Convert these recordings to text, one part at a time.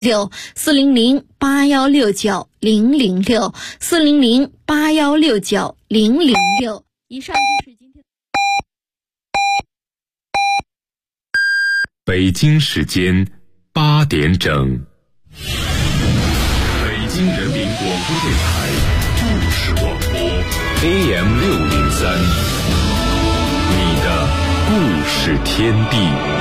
400816900640081690006。以上就是今天。 北京时间8点整，北京人民广播电台故事广播 AM603，你的故事天地。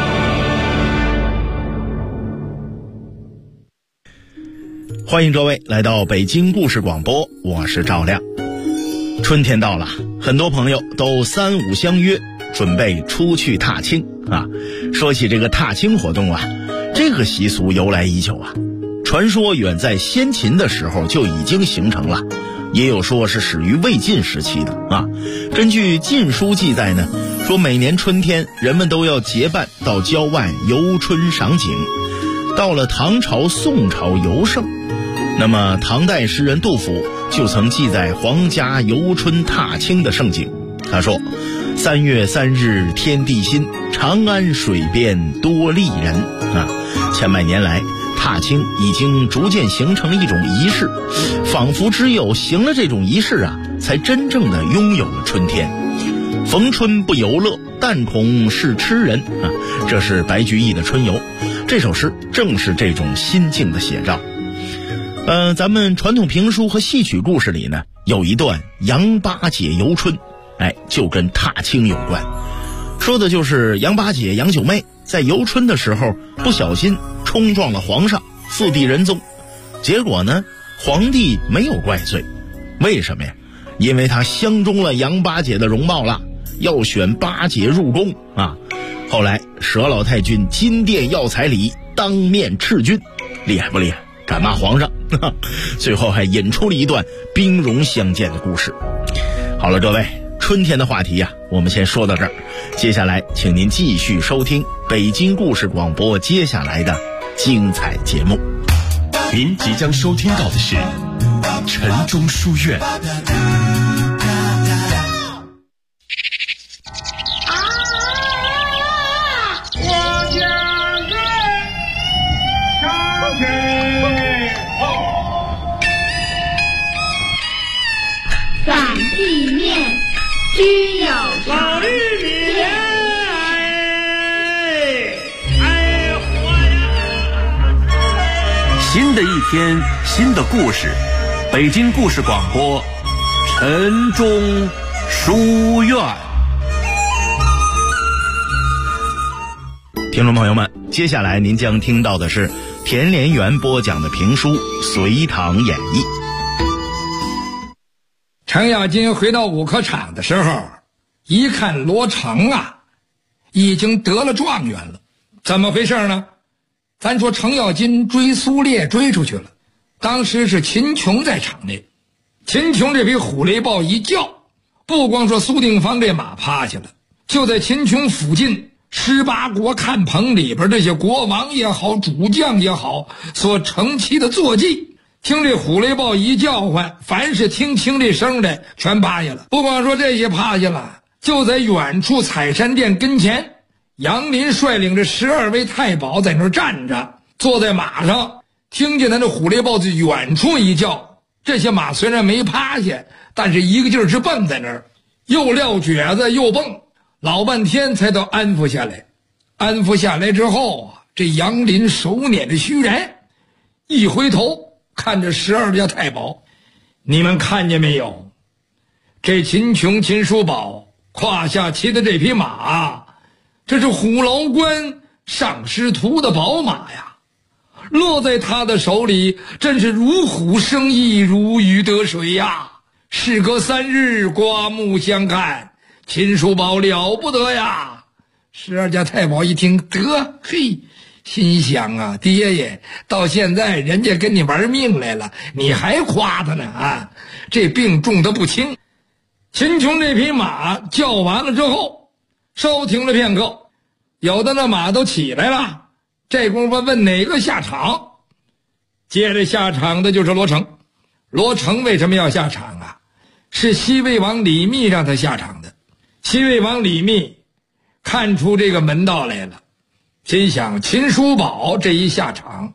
欢迎各位来到北京故事广播，我是赵亮。春天到了，很多朋友都3、5相约，准备出去踏青啊。说起这个踏青活动啊，这个习俗由来已久啊，传说远在先秦的时候就已经形成了，也有说是始于魏晋时期的啊。根据《晋书》记载呢，说每年春天人们都要结伴到郊外游春赏景。到了唐朝、宋朝尤盛，那么唐代诗人杜甫就曾记载皇家游春踏青的盛景。他说：3月3日天地新，长安水边多丽人啊。千百年来，踏青已经逐渐形成了一种仪式，仿佛只有行了这种仪式啊，才真正的拥有了春天。逢春不游乐，但恐是痴人啊，这是白居易的《春游》。这首诗正是这种心境的写照。咱们传统评书和戏曲故事里呢，有一段杨八姐游春，就跟踏青有关。说的就是杨八姐杨九妹在游春的时候不小心冲撞了皇上，4地人宗。结果呢，皇帝没有怪罪，为什么呀？因为他相中了杨八姐的容貌了，要选八姐入宫啊。后来佘老太君金殿要彩礼，当面斥君，厉害不厉害？敢骂皇上，最后还引出了一段兵戎相见的故事。好了，各位，春天的话题呀，我们先说到这儿。接下来，请您继续收听北京故事广播接下来的精彩节目。 您即将收听到的是晨钟书院。 地面需要老玉米， 新的一天，新的故事，北京故事广播，晨钟书院。 听众朋友们，接下来您将听到的是田连元播讲的评书《隋唐演义》。 程咬金回到五科场的时候，一看罗成啊，已经得了状元了。怎么回事呢？咱说程咬金追苏烈追出去了，当时是秦琼在场内。秦琼这匹虎雷豹一叫，不光说苏定方这马趴下了，就在秦琼附近18国看棚里边这些国王也好，主将也好，所乘骑的坐骑，听这虎雷豹一叫唤，凡是听清这声的全趴下了。不光说这些趴下了，就在远处采山殿跟前，杨林率领着12位太保在那儿站着，坐在马上，听见他这虎雷豹子远处一叫，这些马虽然没趴下，但是一个劲儿是蹦在那儿，又撂蹶子又蹦，老半天才都安抚下来。安抚下来之后啊，这杨林手捻着须髯，一回头看着12家太保，你们看见没有？这秦琼秦叔宝胯下骑的这匹马，这是虎牢关上师徒的宝马呀，落在他的手里真是如虎生翼，如鱼得水呀。事隔3日，刮目相看，秦叔宝了不得呀。12家太保一听，得嘿，心想啊，爹爷，到现在人家跟你玩命来了，你还夸他呢啊？这病重得不轻。秦琼这匹马叫完了之后，稍停了片刻，有的那马都起来了，这功夫问哪个下场？接着下场的就是罗成。罗成为什么要下场啊？是西魏王李密让他下场的。西魏王李密看出这个门道来了，心想秦叔宝这一下场，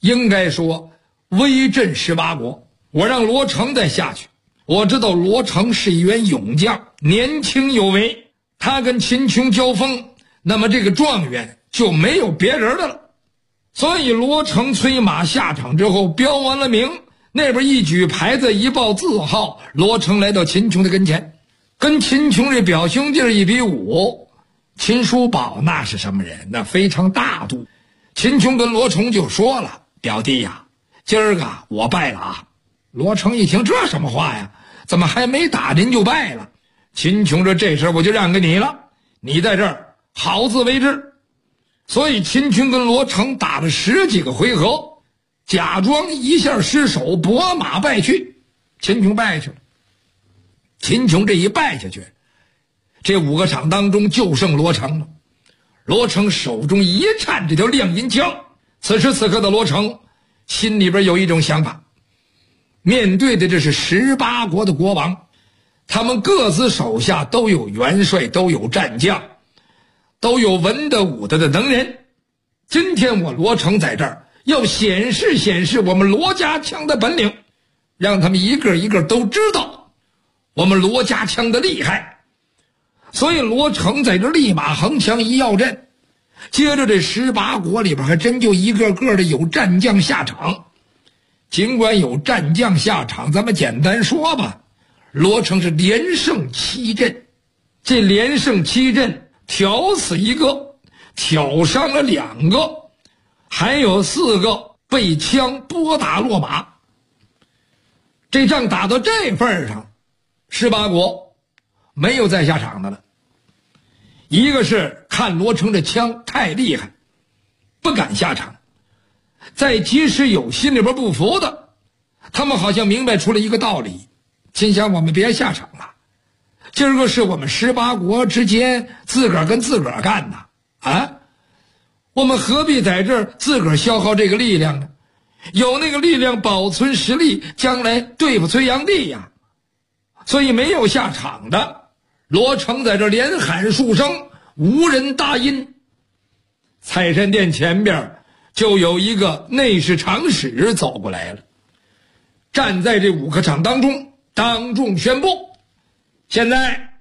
应该说威震18国。我让罗成再下去，我知道罗成是一员勇将，年轻有为，他跟秦琼交锋，那么这个状元就没有别人的了。所以罗成催马下场之后，标完了名，那边一举牌子一报字号，罗成来到秦琼的跟前，跟秦琼这表兄弟一比武。秦叔宝那是什么人？那非常大度。秦琼跟罗成就说了：“表弟呀，今儿个我败了啊。”罗成一听，这什么话呀？怎么还没打您就败了？秦琼说：“这事我就让给你了，你在这儿好自为之。”所以秦琼跟罗成打了10几个回合，假装一下失手，拨马败去。秦琼败去了。秦琼这一败下去，这5个场当中就剩罗成了。罗成手中一颤这条亮银枪，此时此刻的罗成心里边有一种想法，面对的这是18国的国王，他们各自手下都有元帅，都有战将，都有文的武的能人。今天我罗成在这儿要显示显示我们罗家枪的本领，让他们一个一个都知道我们罗家枪的厉害。所以罗成在这立马横枪一要阵，接着这18国里边还真就一个个的有战将下场。尽管有战将下场，咱们简单说吧，罗成是连胜7阵，这连胜7阵挑死1个，挑伤了2个，还有4个被枪拨打落马。这仗打到这份上，18国没有再下场的了。一个是看罗成这枪太厉害，不敢下场，再即使有心里边不服的，他们好像明白出了一个道理，心想我们别下场了，今儿个是我们18国之间自个儿跟自个儿干的啊，我们何必在这儿自个儿消耗这个力量呢？有那个力量保存实力，将来对付隋炀帝呀。所以没有下场的，罗成在这连喊数声，无人答应。采山殿前边就有一个内侍长史走过来了，站在这5个场当中，当众宣布：现在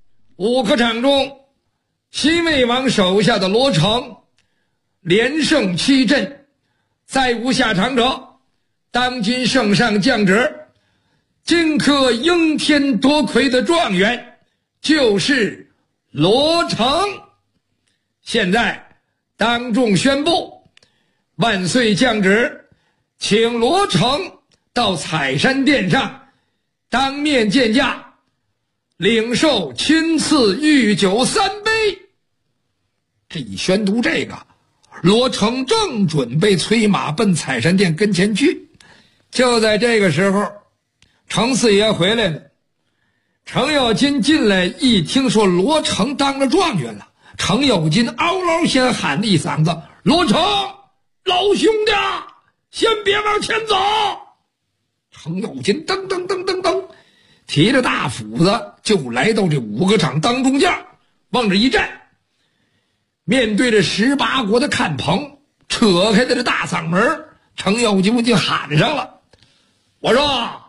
5个场中，西魏王手下的罗成连胜7阵，再无下场者，当今圣上降旨，今科应天夺魁的状元就是罗成。现在当众宣布，万岁降旨，请罗成到采山殿上当面见驾，领受亲赐御酒3杯。这一宣读这个，罗成正准备催马奔采山殿跟前去，就在这个时候，程四爷回来了。程咬金进来一听说罗成当了状元了，程咬金嗷嗷先喊了一嗓子：罗成，老兄弟，先别往前走。程咬金噔噔噔噔噔提着大斧子就来到这5个场当中间，往这一站，面对着18国的看棚，扯开的这大嗓门，程咬金就喊上了：我说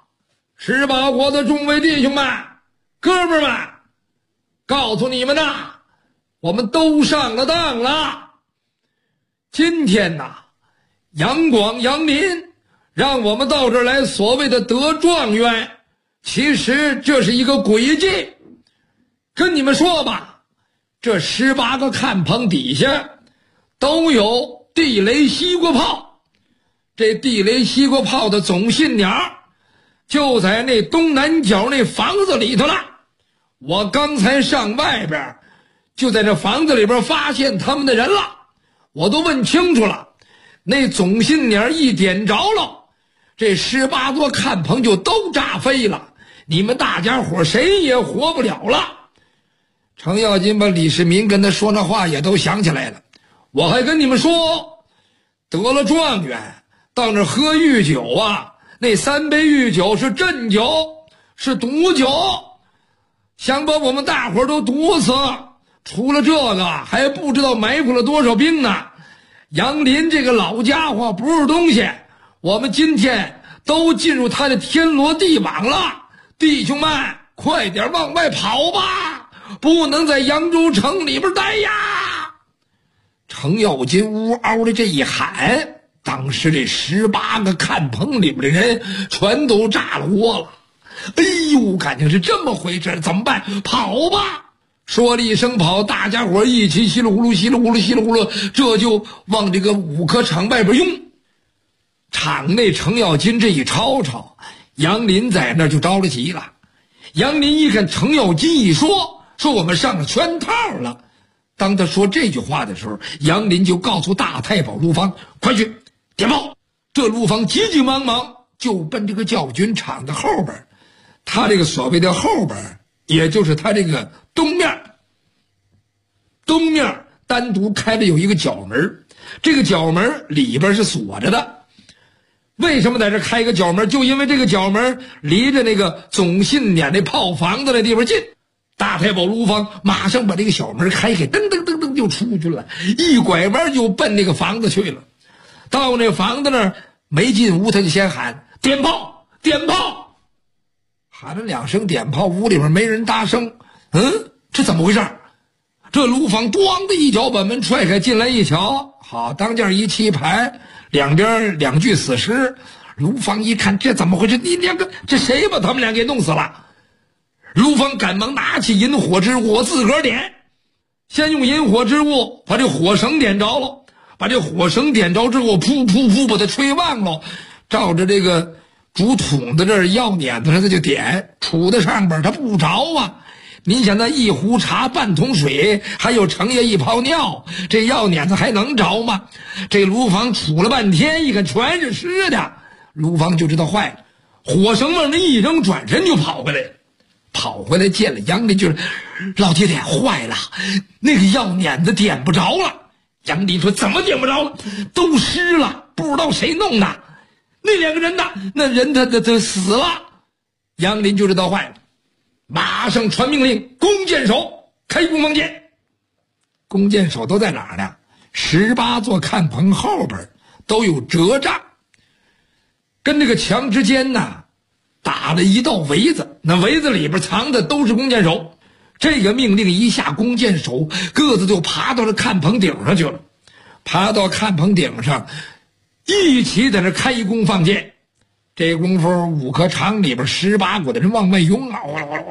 18国的众位弟兄们，哥们儿们，告诉你们呐，我们都上了当了。今天呐，杨广杨林让我们到这儿来所谓的得状元，其实这是一个诡计。跟你们说吧，这18个看棚底下都有地雷西瓜炮，这地雷西瓜炮的总信鸟就在那东南角那房子里头了。我刚才上外边，就在这房子里边发现他们的人了，我都问清楚了，那总信鸟一点着了，这18座看棚就都炸飞了，你们大家伙谁也活不了了。程咬金把李世民跟他说那话也都想起来了。我还跟你们说，得了状元到那喝御酒啊，那3杯御酒是鸩酒，是毒酒，想把我们大伙都毒死。除了这个，还不知道埋伏了多少兵呢。 杨林这个老家伙不是东西，我们今天都进入他的天罗地网了，弟兄们快点往外跑吧，不能在扬州城里边待呀！程咬金呜嗷的这一喊，当时这18个看棚里边的人全都炸了窝了。哎呦，感情是这么回事，怎么办？跑吧！说了一声跑，大家伙一起稀里呼噜稀里呼噜稀里呼噜，这就往这个五科场外边拥。场内程咬金这一吵吵，杨林在那就着了急了。杨林一看程咬金一说我们上了圈套了，当他说这句话的时候，杨林就告诉大太保陆方，快去点炮。这陆方急急忙忙就奔这个教军场的后边，他这个所谓的后边也就是他这个东面单独开了有一个角门，这个角门里边是锁着的。为什么在这开一个角门？就因为这个角门离着那个总信撵那炮房子那地方近。大太保卢方马上把这个小门开开，噔噔噔噔就出去了，一拐弯就奔那个房子去了。到那房子那儿没进屋，他就先喊点炮，点炮，喊了2声点炮，屋里边没人答声。这怎么回事？这卢方咣的一脚把门踹开，进来一瞧，好，当间一气牌，两边2具死尸。卢方一看，这怎么回事？你2个这谁把他们俩给弄死了？卢方赶忙拿起引火之物，我自个儿点。先用引火之物把这火绳点着了，把这火绳点着之后，噗噗噗把它吹旺了，照着这个竹筒子这儿药碾子上他就点，杵在上边他不着啊。您想那一壶茶半桶水，还有程爷一泡尿，这药碾子还能着吗？这卢方杵了半天，一看全是湿的，卢方就知道坏了，火绳往那一扔，转身就跑回来了。跑回来见了杨林，就是老爹爹坏了，那个药碾子点不着了。杨林说怎么点不着了？都湿了，不知道谁弄的。那2个人呢？那人他死了。杨林就知道坏了，马上传命令，弓箭手开弓放箭。弓箭手都在哪儿呢？18座看棚后边都有遮障，跟这个墙之间呢打了一道围子，那围子里边藏的都是弓箭手。这个命令一下，弓箭手个子就爬到了看棚顶上去了，爬到看棚顶上一起在那开弓放箭。这功夫五科场里边18股的人往外拥啊，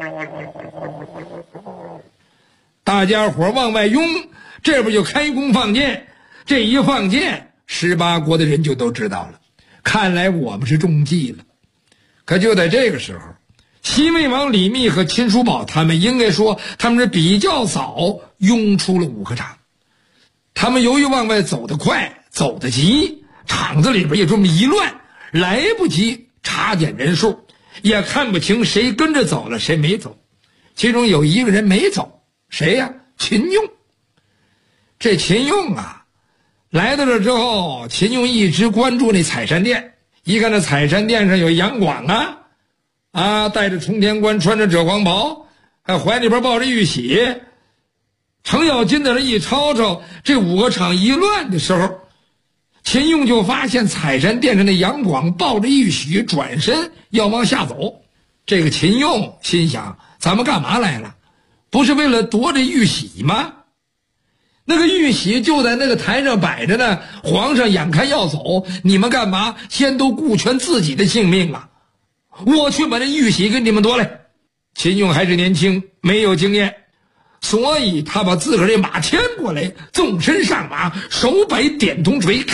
大家伙往外拥，这边就开弓放箭。这一放箭，18国的人就都知道了，看来我们是中计了。可就在这个时候，西魏王李密和秦叔宝他们应该说他们是比较早拥出了五科场。他们由于往外走得快，走得急，场子里边也这么一乱，来不及查点人数，也看不清谁跟着走了谁没走。其中有一个人没走，谁呀？秦用。这秦用啊，来到这之后，秦用一直关注那采山殿，一看那采山殿上有杨广戴着冲天冠，穿着赭黄袍，还怀里边抱着玉玺。程咬金在那一吵吵，这五个场一乱的时候，秦用就发现采山殿上的杨广抱着玉玺转身要往下走。这个秦用心想，咱们干嘛来了？不是为了夺这玉玺吗？那个玉玺就在那个台上摆着呢，皇上眼看要走，你们干嘛先都顾全自己的性命啊？我去把这玉玺给你们夺来。秦用还是年轻，没有经验，所以他把自个儿这马牵过来，纵身上马，手摆点铜锤，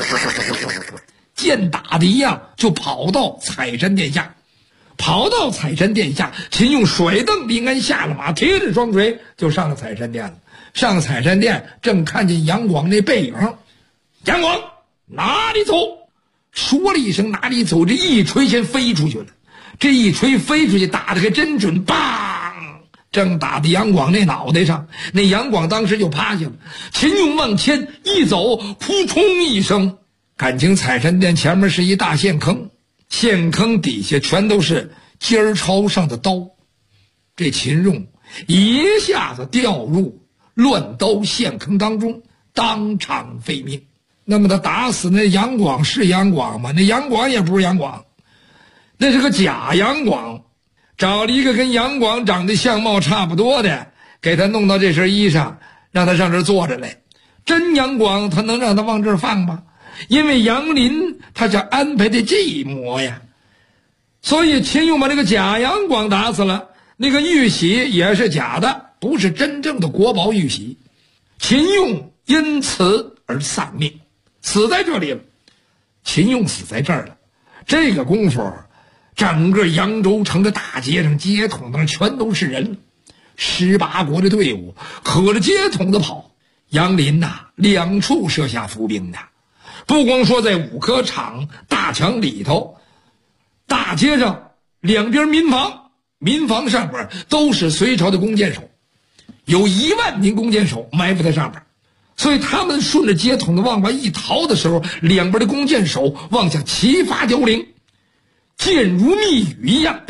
箭打的一样就跑到采山殿下。跑到采山殿下，秦用甩蹬临杆下了马，贴着双锤就上了采山殿了。上采山殿，正看见杨广那背影，杨广哪里走？说了一声哪里走，这一锤先飞出去了。这一锤飞出去，打得还真准，梆！正打在杨广那脑袋上，那杨广当时就趴下了。秦用往前一走，扑通一声，感情采山殿前面是一大陷坑，陷坑底下全都是尖朝上的刀。这秦用一下子掉入乱刀陷坑当中，当场废命。 那么他打死那杨广是杨广吗？那杨广也不是杨广，那是个假杨广，找了一个跟杨广长得相貌差不多的，给他弄到这身衣裳，让他上这儿坐着来。真杨广他能让他往这儿放吗？因为杨林他是安排的计谋呀。所以秦勇把这个假杨广打死了，那个玉玺也是假的，不是真正的国宝玉玺。秦勇因此而丧命，死在这里了。秦勇死在这儿了，这个功夫整个扬州城的大街上街筒上全都是人，18国的队伍可着街筒的跑。杨林两处设下伏兵的，不光说在五科场大墙里头，大街上两边民房上边都是隋朝的弓箭手，有1万名弓箭手埋伏在上边，所以他们顺着街筒的往外一逃的时候，两边的弓箭手往下齐发凋零，箭如密雨一样。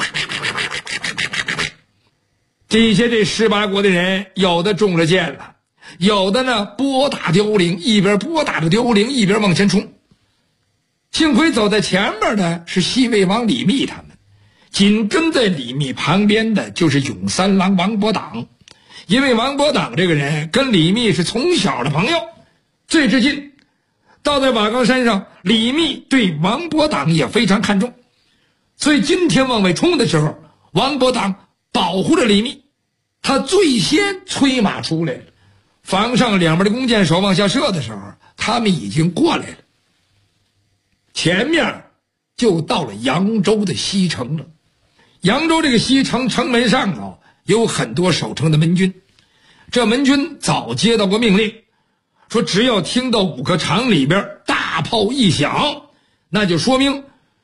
底下这18国的人有的中了箭了，有的呢拨打凋零，一边拨打着凋零一边往前冲。幸亏走在前面的是西魏王李密他们，紧跟在李密旁边的就是永三郎王伯党。因为王伯党这个人跟李密是从小的朋友，最至近。到在瓦岗山上，李密对王伯党也非常看重，所以今天往外冲的时候，王伯党保护着李密，他最先催马出来了。房上两边的弓箭手往下射的时候，他们已经过来了，前面就到了扬州的西城了。扬州这个西城城门上头有很多守城的门军，这门军早接到过命令，说只要听到五个场里边大炮一响，那就说明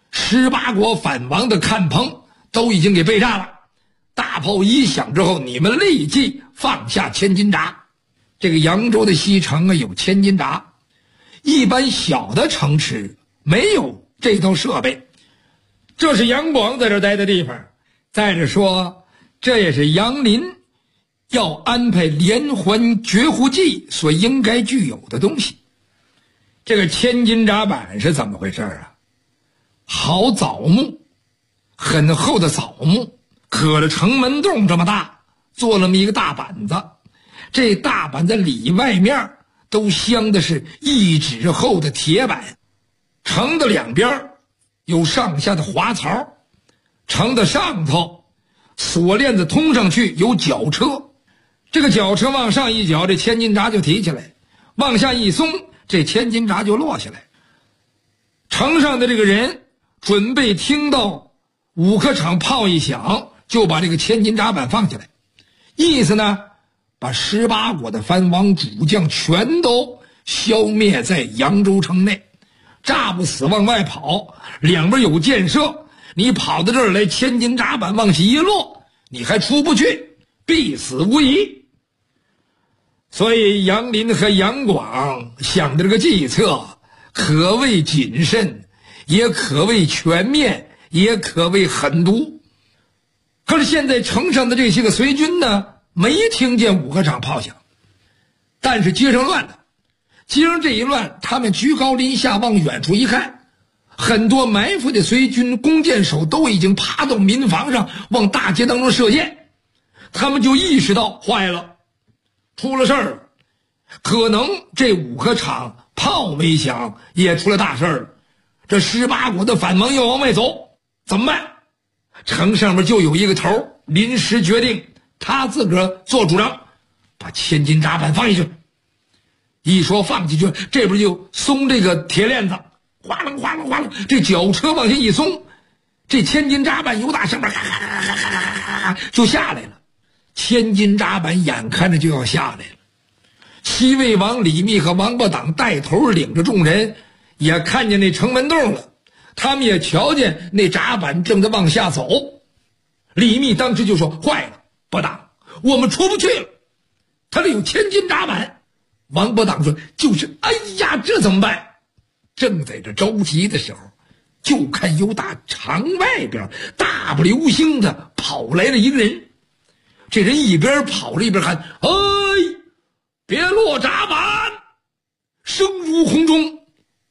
18国反王的看棚都已经给被炸了。大炮一响之后，你们立即放下千斤闸。这个扬州的西城有千斤闸，一般小的城池没有这套设备，这是杨广在这待的地方。再者说，这也是杨林要安排连环绝户计所应该具有的东西。这个千斤闸板是怎么回事啊？好枣木，很厚的枣木，可着城门洞这么大，做了那么一个大板子。这大板子里外面都镶的是1指厚的铁板，城的两边有上下的滑槽，城的上头锁链子通上去有绞车，这个绞车往上一绞，这千斤闸就提起来，往下一松，这千斤闸就落下来。城上的这个人准备听到五科场炮一响，就把这个千斤闸板放下来，意思呢把18国的藩王主将全都消灭在扬州城内，炸不死往外跑，两边有箭射，你跑到这儿来，千斤闸板往下一落，你还出不去，必死无疑。所以杨林和杨广想的这个计策可谓谨慎，也可谓全面，也可谓狠毒。可是现在城上的这些个隋军呢，没听见五科场炮响，但是街上乱了。街上这一乱，他们居高临下往远处一看，很多埋伏的隋军弓箭手都已经爬到民房上往大街当中射箭。他们就意识到坏了，出了事儿了，可能这五科场炮没响，也出了大事儿了。这18国的反王要往外走，怎么办？城上面就有一个头临时决定，他自个儿做主张，把千斤闸板放进去。一说放进去，这边就松这个铁链子，哗啦哗啦哗啦，这绞车往下一松，这千斤闸板由打上面就下来了。千斤闸板眼看着就要下来了，西魏王李密和王伯党带头领着众人，也看见那城门洞了，他们也瞧见那闸板正在往下走。李密当时就说：坏了，伯党，我们出不去了，他这有千斤闸板。王伯党说：就是哎呀，这怎么办？正在这着急的时候，就看由打场外边大步流星的跑来了一个人。这人一边跑着一边喊：哎，别落闸板！声如洪钟，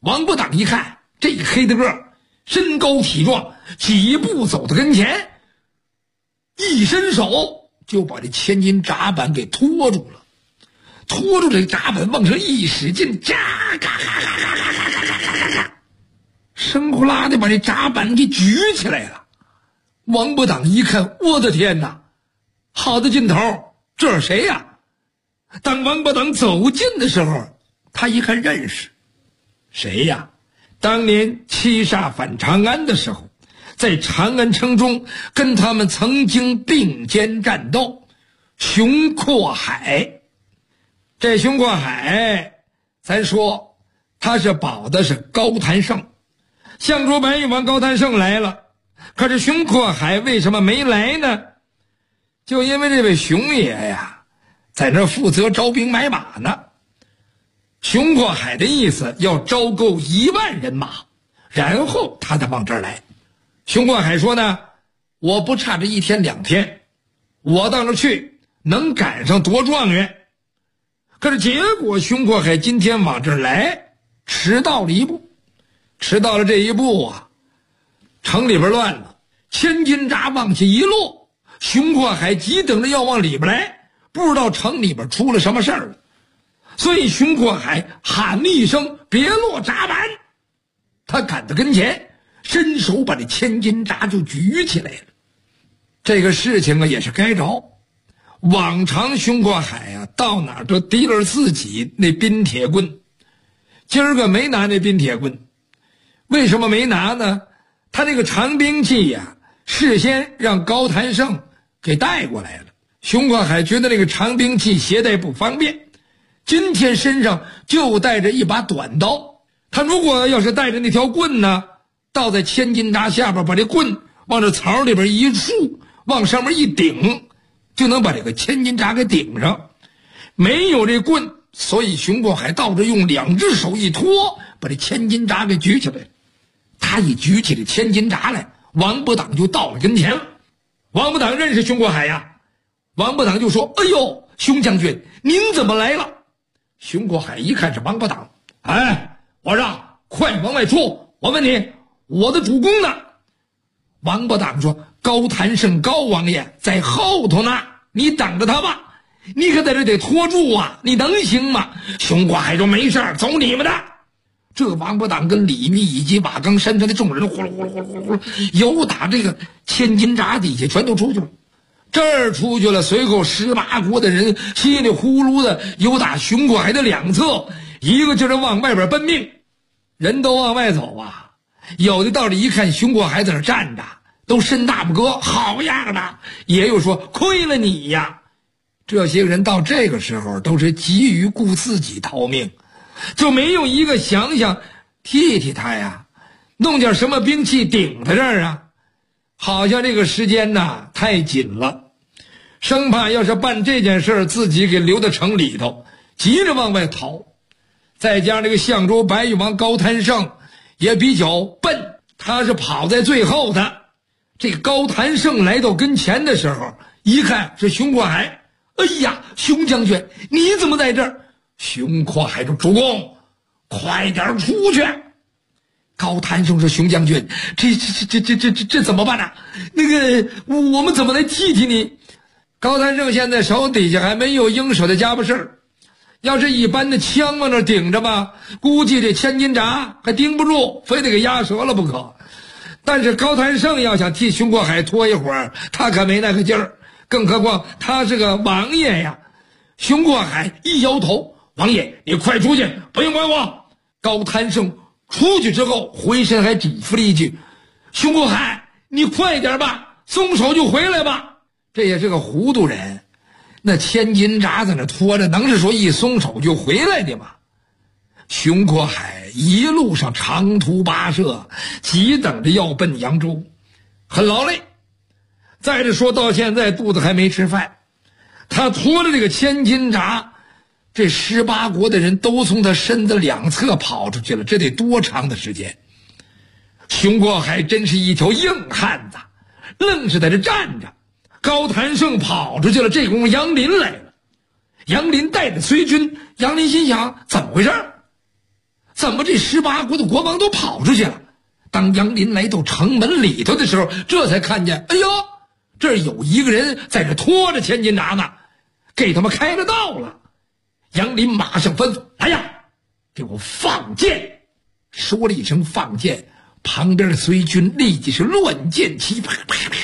王八党一看这个黑的个身高体壮，几步走到跟前，一伸手就把这千斤闸板给拖住了，拖住这闸板往上一使劲，嘎嘎嘎嘎嘎嘎嘎嘎嘎嘎，生呼啦的把这闸板给举起来了。王八党一看，我的天哪，好的劲头，这是谁呀？当王八党走近的时候，他一看认识，谁呀？当年七煞反长安的时候，在长安城中跟他们曾经并肩战斗，熊阔海。这熊阔海，咱说他是保的是高谭胜，相州白玉王高谭胜来了，可是熊阔海为什么没来呢？就因为这位熊爷呀，在那负责招兵买马呢。熊阔海的意思要招够1万人马，然后他再往这儿来。熊阔海说呢，我不差这1天2天，我到那儿去能赶上夺状元。可是结果熊阔海今天往这儿来，迟到了一步，迟到了这一步啊，城里边乱了，千斤闸往下一落，熊阔海急等着要往里边来，不知道城里边出了什么事儿了。所以熊阔海喊了一声别落闸板，他赶到跟前，伸手把这千斤闸就举起来了。这个事情啊也是该着，往常熊阔海啊到哪儿都提了自己那冰铁棍，今儿个没拿那冰铁棍。为什么没拿呢？他那个长兵器呀，事先让高谭胜给带过来了。熊阔海觉得那个长兵器携带不方便，今天身上就带着一把短刀，他如果要是带着那条棍呢，倒在千斤闸下边，把这棍往这槽里边一竖，往上面一顶，就能把这个千斤闸给顶上。没有这棍，所以熊阔海倒着用2只手一托，把这千斤闸给举起来了。他一举起这千斤闸来，王八党就到了跟前了。王八党认识熊阔海呀，王八党就说：哎呦，熊将军您怎么来了？熊阔海一看是王八党，哎，我让快往外出，我问你我的主公呢？王八党说：高谭胜高王爷在后头呢，你等着他吧，你可在这得拖住啊，你能行吗？熊阔海说：没事儿，走你们的。这王八党跟李密以及瓦岗山上的众人呼噜呼噜呼噜呼噜呼噜，由打这个千斤闸底下全都出去了。这儿出去了，随后18国的人稀里呼噜的由打熊阔海的2侧，一个劲儿往外边奔命，人都往外走啊。有的到这一看熊阔海在那站着，都伸大拇哥，好样的，也有说亏了你呀。这些人到这个时候都是急于顾自己逃命，就没有一个想想替替他呀，弄点什么兵器顶在这儿啊。好像这个时间呐太紧了，生怕要是办这件事自己给留在城里头，急着往外逃。再加上这个相州白玉王高谭胜也比较笨，他是跑在最后的。这高谭胜来到跟前的时候，一看是熊阔海，哎呀，熊将军你怎么在这儿？熊阔海说：主公快点出去。高谭胜说：熊将军这怎么办呢？那个我们怎么来替替你？高谭胜现在手底下还没有应手的家伙事儿，要是一般的枪往那顶着吧，估计这千斤闸还盯不住，非得给压折了不可。但是高谭胜要想替熊阔海拖一会儿，他可没那个劲儿，更何况他是个王爷呀。熊阔海一摇头：王爷你快出去，不用管我。高谭胜出去之后回身还嘱咐了一句：熊阔海你快点吧，松手就回来吧。这也是个糊涂人，那千斤闸在那拖着，能是说一松手就回来的吗？熊阔海一路上长途跋涉，急等着要奔扬州，很劳累。再者说到现在肚子还没吃饭，他拖着这个千斤闸，这18国的人都从他身子2侧跑出去了，这得多长的时间？熊阔海真是一条硬汉子，愣是在这站着。高谭胜跑出去了，这功夫杨林来了。杨林带着随军，杨林心想怎么回事？ 怎么这18国的国王都跑出去了？当杨林来到城门里头的时候，这才看见，哎呦，这儿有一个人在这拖着千斤闸呢，给他们开了道了。杨林马上吩咐，来呀，给我放箭。说了一声放箭，旁边的随军立即是乱箭齐发，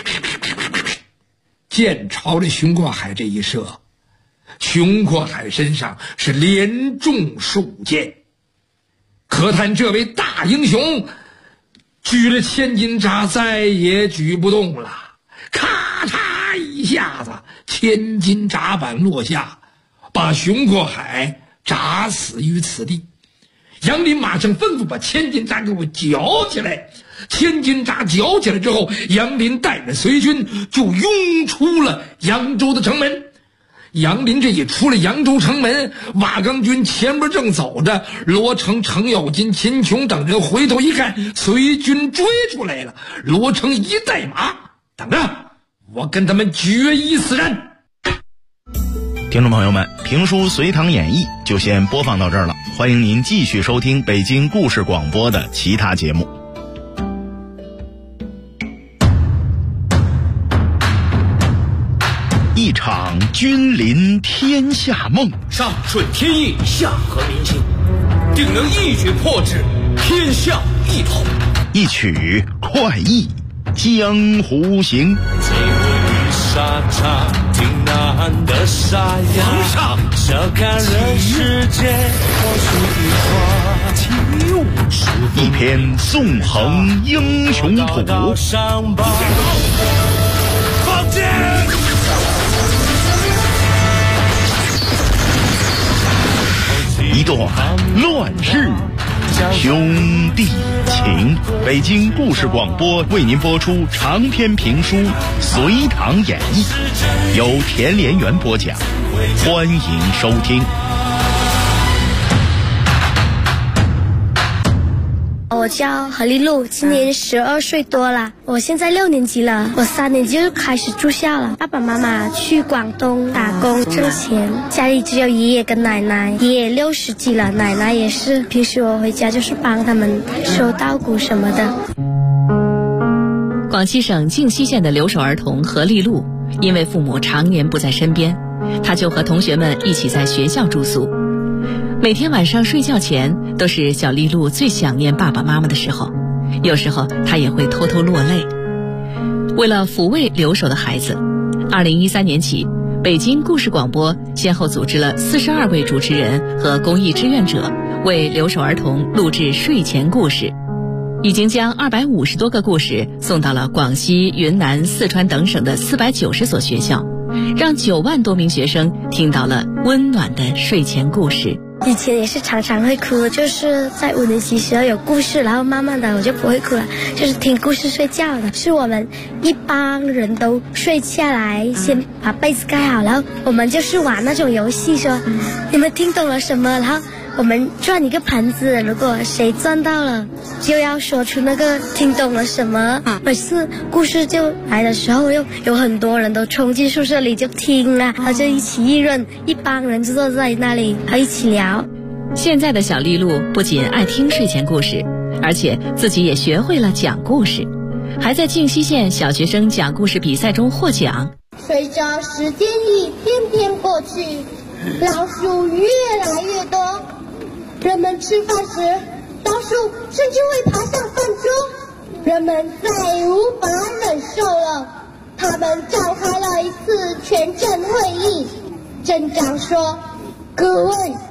箭朝着熊过海这一射，熊过海身上是连中数箭。可叹这位大英雄举了千斤闸再也举不动了，咔嚓一下子，千斤闸板落下，把熊过海砸死于此地。杨林马上吩咐把千斤闸给我绞起来。千斤闸绞起来之后，杨林带着随军就拥出了扬州的城门。杨林这一出了扬州城门，瓦岗军前边正走着，罗成、程咬金、秦琼等人回头一看，随军追出来了。罗成一带马，等着，我跟他们决一死战。 听众朋友们，评书《隋唐演义》就先播放到这儿了，欢迎您继续收听北京故事广播的其他节目。一场君临天下梦， 上顺天意，下合民心，定能一举破之，天下一统。 一曲快意江湖行。 沙场挺难的沙哑，笑看人世间或许一花， 一篇纵横英雄谱， 放箭！ 一段乱世兄弟情。北京故事广播为您播出长篇评书《隋唐演义》，由田连元播讲，欢迎收听。 我叫何丽露，今年12岁多了。我现在6年级了，我3年级就开始住校了。爸爸妈妈去广东打工挣钱，家里只有爷爷跟奶奶。爷爷60几了，奶奶也是。平时我回家就是帮他们收稻谷什么的。 广西省靖西县的留守儿童何丽露，因为父母常年不在身边，她就和同学们一起在学校住宿。每天晚上睡觉前，都是小丽露最想念爸爸妈妈的时候，有时候她也会偷偷落泪。为了抚慰留守的孩子，2013年起，北京故事广播先后组织了42位主持人和公益志愿者，为留守儿童录制睡前故事，已经将250多个故事送到了广西、云南、四川等省的490所学校，让9万多名学生听到了温暖的睡前故事。 以前也是常常会哭，就是在5年级时候有故事，然后慢慢的我就不会哭了，就是听故事睡觉的。是我们一帮人都睡下来，先把被子盖好，然后我们就是玩那种游戏，说你们听懂了什么，然后我们转一个盘子，如果谁转到了就要说出那个听懂了什么。每次故事就来的时候，又有很多人都冲进宿舍里就听了，然后就一起议论，一帮人就坐在那里然后一起聊。 现在的小丽露不仅爱听睡前故事，而且自己也学会了讲故事，还在靖西县小学生讲故事比赛中获奖。 随着时间一天天过去，老鼠越来越多，人们吃饭时，老鼠甚至会爬上饭桌。人们再无法忍受了，他们召开了一次全镇会议。镇长说：“各位，